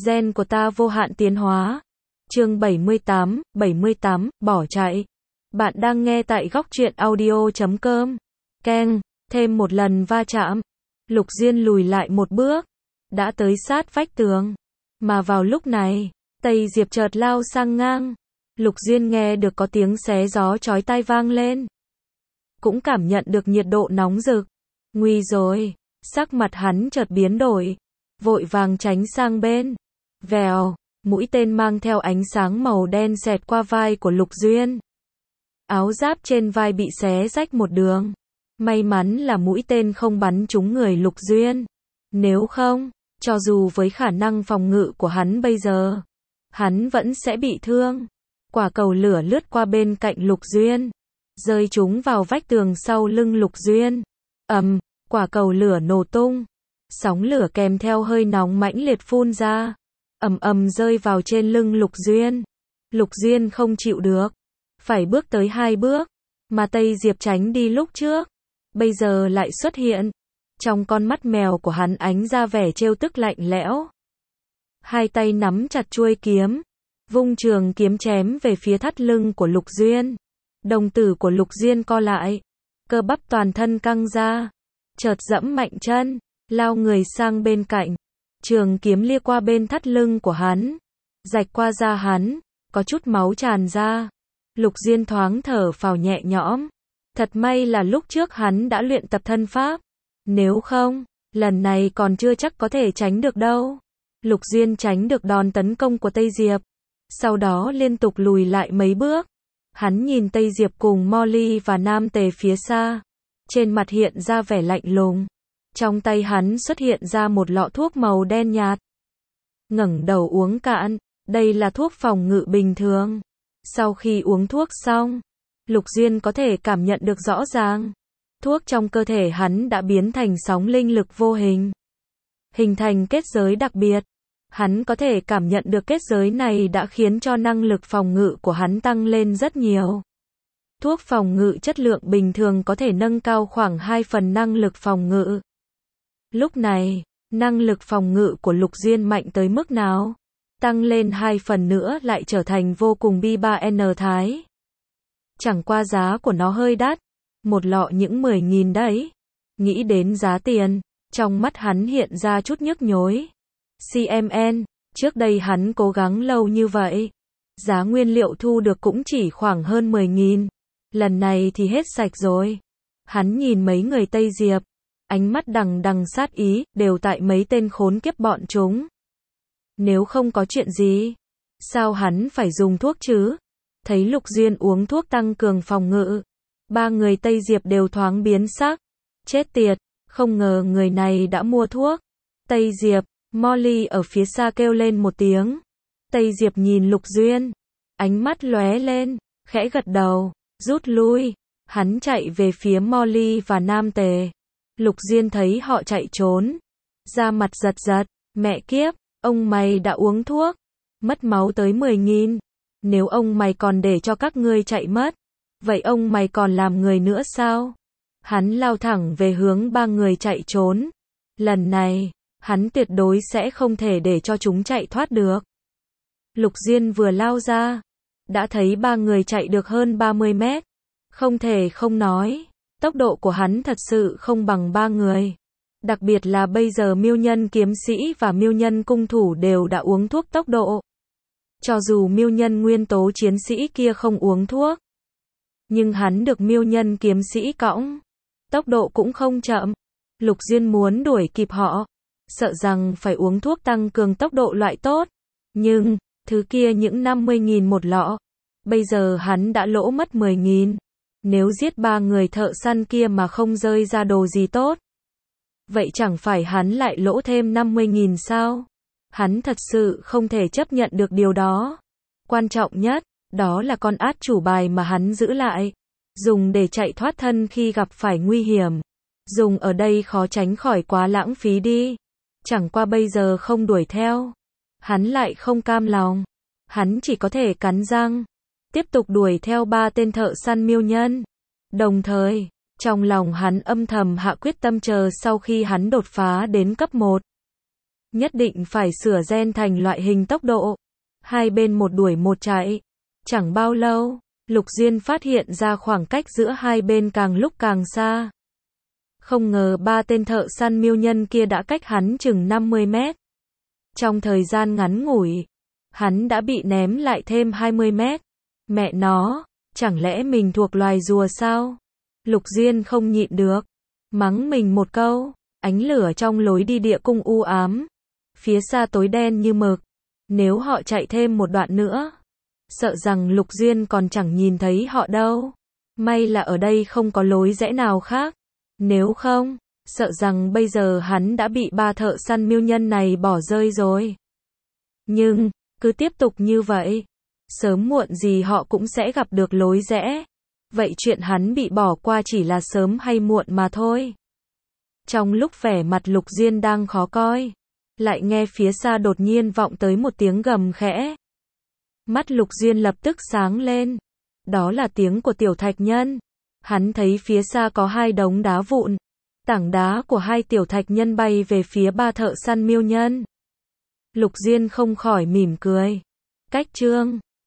Gen của ta vô hạn tiến hóa. Chương 78, bỏ chạy. Bạn đang nghe tại góc truyện audio.com. Keng, thêm một lần va chạm. Lục Diên lùi lại một bước, đã tới sát vách tường. Mà vào lúc này, Tây Diệp chợt lao sang ngang. Lục Diên nghe được có tiếng xé gió chói tai vang lên. Cũng cảm nhận được nhiệt độ nóng rực. Nguy rồi, sắc mặt hắn chợt biến đổi. Vội vàng tránh sang bên. Vèo, mũi tên mang theo ánh sáng màu đen xẹt qua vai của Lục Diên. Áo giáp trên vai bị xé rách một đường. May mắn là mũi tên không bắn trúng người Lục Diên. Nếu không, cho dù với khả năng phòng ngự của hắn bây giờ, hắn vẫn sẽ bị thương. Quả cầu lửa lướt qua bên cạnh Lục Diên, rơi trúng vào vách tường sau lưng Lục Diên. Ầm, quả cầu lửa nổ tung. Sóng lửa kèm theo hơi nóng mãnh liệt phun ra, ầm ầm rơi vào trên lưng Lục Diên. Lục Diên không chịu được, phải bước tới 2 bước, mà Tây Diệp tránh đi lúc trước, bây giờ lại xuất hiện. Trong con mắt mèo của hắn ánh ra vẻ trêu tức lạnh lẽo. Hai tay nắm chặt chuôi kiếm, vung trường kiếm chém về phía thắt lưng của Lục Diên. Đồng tử của Lục Diên co lại, cơ bắp toàn thân căng ra, chợt giẫm mạnh chân, lao người sang bên cạnh. Trường kiếm lia qua bên thắt lưng của hắn, rạch qua da hắn, có chút máu tràn ra. Lục Diên thoáng thở phào nhẹ nhõm. Thật may là lúc trước hắn đã luyện tập thân pháp. Nếu không, lần này còn chưa chắc có thể tránh được đâu. Lục Diên tránh được đòn tấn công của Tây Diệp, sau đó liên tục lùi lại mấy bước. Hắn nhìn Tây Diệp cùng Molly và Nam Tề phía xa, trên mặt hiện ra vẻ lạnh lùng. Trong tay hắn xuất hiện ra một lọ thuốc màu đen nhạt. Ngẩng đầu uống cạn, đây là thuốc phòng ngự bình thường. Sau khi uống thuốc xong, Lục Diên có thể cảm nhận được rõ ràng. Thuốc trong cơ thể hắn đã biến thành sóng linh lực vô hình, hình thành kết giới đặc biệt. Hắn có thể cảm nhận được kết giới này đã khiến cho năng lực phòng ngự của hắn tăng lên rất nhiều. Thuốc phòng ngự chất lượng bình thường có thể nâng cao khoảng 2 phần năng lực phòng ngự. Lúc này, năng lực phòng ngự của Lục Diên mạnh tới mức nào? Tăng lên 2 phần nữa lại trở thành vô cùng bi 3N thái. Chẳng qua giá của nó hơi đắt, một lọ những 10.000 đấy. Nghĩ đến giá tiền, trong mắt hắn hiện ra chút nhức nhối. CMN, trước đây hắn cố gắng lâu như vậy, giá nguyên liệu thu được cũng chỉ khoảng hơn 10.000. Lần này thì hết sạch rồi. Hắn nhìn mấy người Tây Diệp, ánh mắt đằng đằng sát ý, đều tại mấy tên khốn kiếp bọn chúng. Nếu không có chuyện gì, sao hắn phải dùng thuốc chứ? Thấy Lục Diên uống thuốc tăng cường phòng ngự, 3 người Tây Diệp đều thoáng biến sắc. Chết tiệt, không ngờ người này đã mua thuốc. Tây Diệp, Molly ở phía xa kêu lên một tiếng. Tây Diệp nhìn Lục Diên, ánh mắt lóe lên, khẽ gật đầu, rút lui. Hắn chạy về phía Molly và Nam Tề. Lục Diên thấy họ chạy trốn, da mặt giật giật. Mẹ kiếp, ông mày đã uống thuốc, mất máu tới 10.000. Nếu ông mày còn để cho các ngươi chạy mất, vậy ông mày còn làm người nữa sao? Hắn lao thẳng về hướng 3 người chạy trốn. Lần này, hắn tuyệt đối sẽ không thể để cho chúng chạy thoát được. Lục Diên vừa lao ra, đã thấy 3 người chạy được hơn 30 mét. Không thể không nói, tốc độ của hắn thật sự không bằng 3 người. Đặc biệt là bây giờ miêu nhân kiếm sĩ và miêu nhân cung thủ đều đã uống thuốc tốc độ. Cho dù miêu nhân nguyên tố chiến sĩ kia không uống thuốc, nhưng hắn được miêu nhân kiếm sĩ cõng, tốc độ cũng không chậm. Lục Diên muốn đuổi kịp họ, sợ rằng phải uống thuốc tăng cường tốc độ loại tốt. Nhưng, thứ kia những 50.000 một lọ. Bây giờ hắn đã lỗ mất 10.000. Nếu giết 3 người thợ săn kia mà không rơi ra đồ gì tốt, vậy chẳng phải hắn lại lỗ thêm 50.000 sao? Hắn thật sự không thể chấp nhận được điều đó. Quan trọng nhất, đó là con át chủ bài mà hắn giữ lại, dùng để chạy thoát thân khi gặp phải nguy hiểm. Dùng ở đây khó tránh khỏi quá lãng phí đi. Chẳng qua bây giờ không đuổi theo, hắn lại không cam lòng. Hắn chỉ có thể cắn răng, tiếp tục đuổi theo 3 tên thợ săn miêu nhân. Đồng thời, trong lòng hắn âm thầm hạ quyết tâm chờ sau khi hắn đột phá đến cấp 1. Nhất định phải sửa gen thành loại hình tốc độ. Hai bên một đuổi một chạy. Chẳng bao lâu, Lục Diên phát hiện ra khoảng cách giữa hai bên càng lúc càng xa. Không ngờ ba tên thợ săn miêu nhân kia đã cách hắn chừng 50 mét. Trong thời gian ngắn ngủi, hắn đã bị ném lại thêm 20 mét. Mẹ nó, chẳng lẽ mình thuộc loài rùa sao? Lục Diên không nhịn được, mắng mình một câu. Ánh lửa trong lối đi địa cung u ám, phía xa tối đen như mực. Nếu họ chạy thêm một đoạn nữa, sợ rằng Lục Diên còn chẳng nhìn thấy họ đâu. May là ở đây không có lối rẽ nào khác. Nếu không, sợ rằng bây giờ hắn đã bị ba thợ săn miêu nhân này bỏ rơi rồi. Nhưng, cứ tiếp tục như vậy, sớm muộn gì họ cũng sẽ gặp được lối rẽ. Vậy chuyện hắn bị bỏ qua chỉ là sớm hay muộn mà thôi. Trong lúc vẻ mặt Lục Diên đang khó coi, lại nghe phía xa đột nhiên vọng tới một tiếng gầm khẽ. Mắt Lục Diên lập tức sáng lên. Đó là tiếng của Tiểu Thạch Nhân. Hắn thấy phía xa có hai đống đá vụn. Tảng đá của hai tiểu thạch nhân bay về phía ba thợ săn miêu nhân. Lục Diên không khỏi mỉm cười. Cách chương